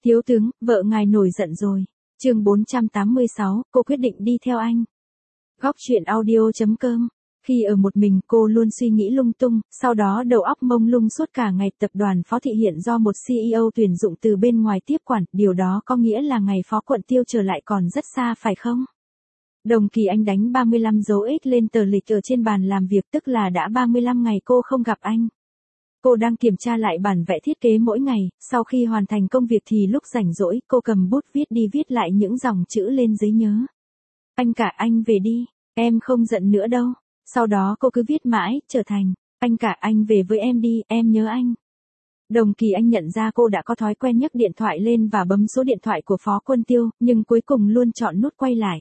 Thiếu tướng, vợ ngài nổi giận rồi. Chương 486, cô quyết định đi theo anh. Góc truyện audio.com. Khi ở một mình cô luôn suy nghĩ lung tung, sau đó đầu óc mông lung suốt cả ngày. Tập đoàn Phó Thị hiện do một CEO tuyển dụng từ bên ngoài tiếp quản, điều đó có nghĩa là ngày Phó Quận Tiêu trở lại còn rất xa phải không? Đồng Kỳ Anh đánh 35 dấu X lên tờ lịch ở trên bàn làm việc, tức là đã 35 ngày cô không gặp anh. Cô đang kiểm tra lại bản vẽ thiết kế mỗi ngày, sau khi hoàn thành công việc thì lúc rảnh rỗi cô cầm bút viết lại những dòng chữ lên giấy nhớ. Anh cả, anh về đi, em không giận nữa đâu. Sau đó cô cứ viết mãi, trở thành, anh cả, anh về với em đi, em nhớ anh. Đồng Kỳ Anh nhận ra cô đã có thói quen nhấc điện thoại lên và bấm số điện thoại của Phó Quân Tiêu, nhưng cuối cùng luôn chọn nút quay lại.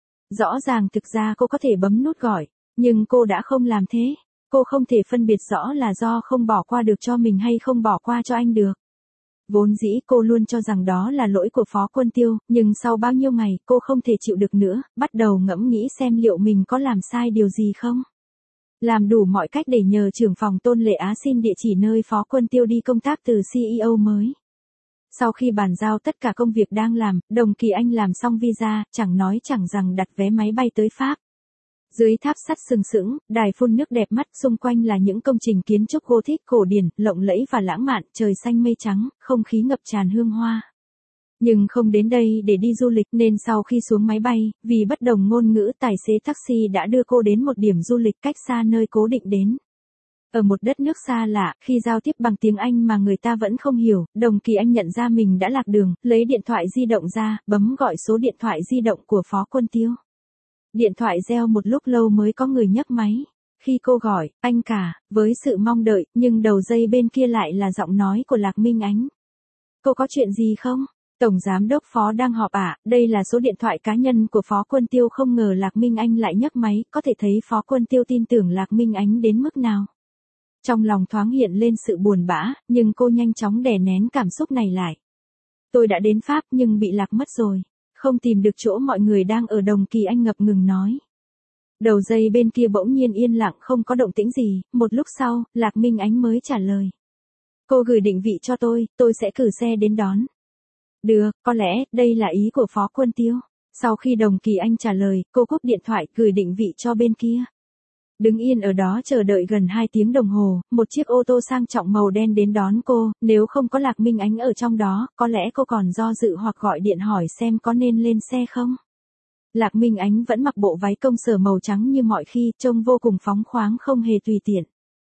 Rõ ràng thực ra cô có thể bấm nút gọi, nhưng cô đã không làm thế. Cô không thể phân biệt rõ là do không bỏ qua được cho mình hay không bỏ qua cho anh được. Vốn dĩ cô luôn cho rằng đó là lỗi của Phó Quân Tiêu, nhưng sau bao nhiêu ngày cô không thể chịu được nữa, bắt đầu ngẫm nghĩ xem liệu mình có làm sai điều gì không. Làm đủ mọi cách để nhờ trưởng phòng Tôn Lệ Á xin địa chỉ nơi Phó Quân Tiêu đi công tác từ CEO mới. Sau khi bàn giao tất cả công việc đang làm, Đồng Kỳ Anh làm xong visa, chẳng nói chẳng rằng đặt vé máy bay tới Pháp. Dưới tháp sắt sừng sững, đài phun nước đẹp mắt, xung quanh là những công trình kiến trúc Gothic cổ điển, lộng lẫy và lãng mạn, trời xanh mây trắng, không khí ngập tràn hương hoa. Nhưng không đến đây để đi du lịch nên sau khi xuống máy bay, vì bất đồng ngôn ngữ, tài xế taxi đã đưa cô đến một điểm du lịch cách xa nơi cố định đến. Ở một đất nước xa lạ, khi giao tiếp bằng tiếng Anh mà người ta vẫn không hiểu, Đồng Kỳ Anh nhận ra mình đã lạc đường, lấy điện thoại di động ra, bấm gọi số điện thoại di động của Phó Quân Tiêu. Điện thoại reo một lúc lâu mới có người nhấc máy. Khi cô gọi, anh cả, với sự mong đợi, nhưng đầu dây bên kia lại là giọng nói của Lạc Minh Ánh. Cô có chuyện gì không? Tổng Giám đốc Phó đang họp ạ, đây là số điện thoại cá nhân của Phó Quân Tiêu. Không ngờ Lạc Minh Anh lại nhấc máy, có thể thấy Phó Quân Tiêu tin tưởng Lạc Minh Ánh đến mức nào. Trong lòng thoáng hiện lên sự buồn bã, nhưng cô nhanh chóng đè nén cảm xúc này lại. Tôi đã đến Pháp nhưng bị lạc mất rồi. Không tìm được chỗ mọi người đang ở, Đồng Kỳ Anh ngập ngừng nói. Đầu dây bên kia bỗng nhiên yên lặng, không có động tĩnh gì, một lúc sau, Lạc Minh Ánh mới trả lời. Cô gửi định vị cho tôi sẽ cử xe đến đón. Được, có lẽ, đây là ý của Phó Quân Tiêu. Sau khi Đồng Kỳ Anh trả lời, cô cúp điện thoại, gửi định vị cho bên kia. Đứng yên ở đó chờ đợi gần 2 tiếng đồng hồ, một chiếc ô tô sang trọng màu đen đến đón cô, nếu không có Lạc Minh Ánh ở trong đó, có lẽ cô còn do dự hoặc gọi điện hỏi xem có nên lên xe không. Lạc Minh Ánh vẫn mặc bộ váy công sở màu trắng như mọi khi, trông vô cùng phóng khoáng, không hề tùy tiện.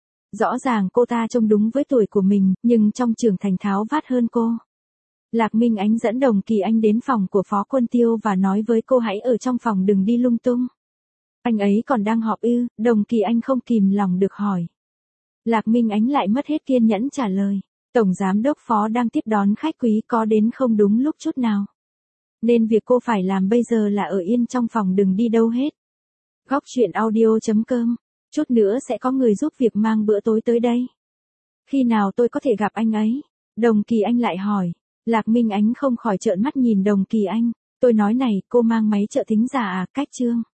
Rõ ràng cô ta trông đúng với tuổi của mình, nhưng trong trưởng thành tháo vát hơn cô. Lạc Minh Ánh dẫn Đồng Kỳ Anh đến phòng của Phó Quân Tiêu và nói với cô hãy ở trong phòng đừng đi lung tung. Anh ấy còn đang họp ư? Đồng Kỳ Anh không kìm lòng được hỏi. Lạc Minh Ánh lại mất hết kiên nhẫn trả lời. Tổng Giám đốc Phó đang tiếp đón khách quý, có đến không đúng lúc chút nào. Nên việc cô phải làm bây giờ là ở yên trong phòng đừng đi đâu hết. Góc truyện audio.com. Chút nữa sẽ có người giúp việc mang bữa tối tới đây. Khi nào tôi có thể gặp anh ấy? Đồng Kỳ Anh lại hỏi. Lạc Minh Ánh không khỏi trợn mắt nhìn Đồng Kỳ Anh. Tôi nói này, cô mang máy trợ thính giả à, cách chương.